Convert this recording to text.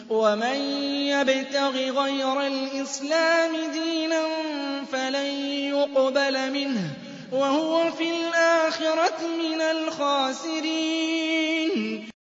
وَمَن يَبْتَغِ غَيْرَ الْإِسْلَامِ دِينًا فَلَن يُقْبَلَ مِنْهُ وَهُوَ فِي الْآخِرَةِ مِنَ الْخَاسِرِينَ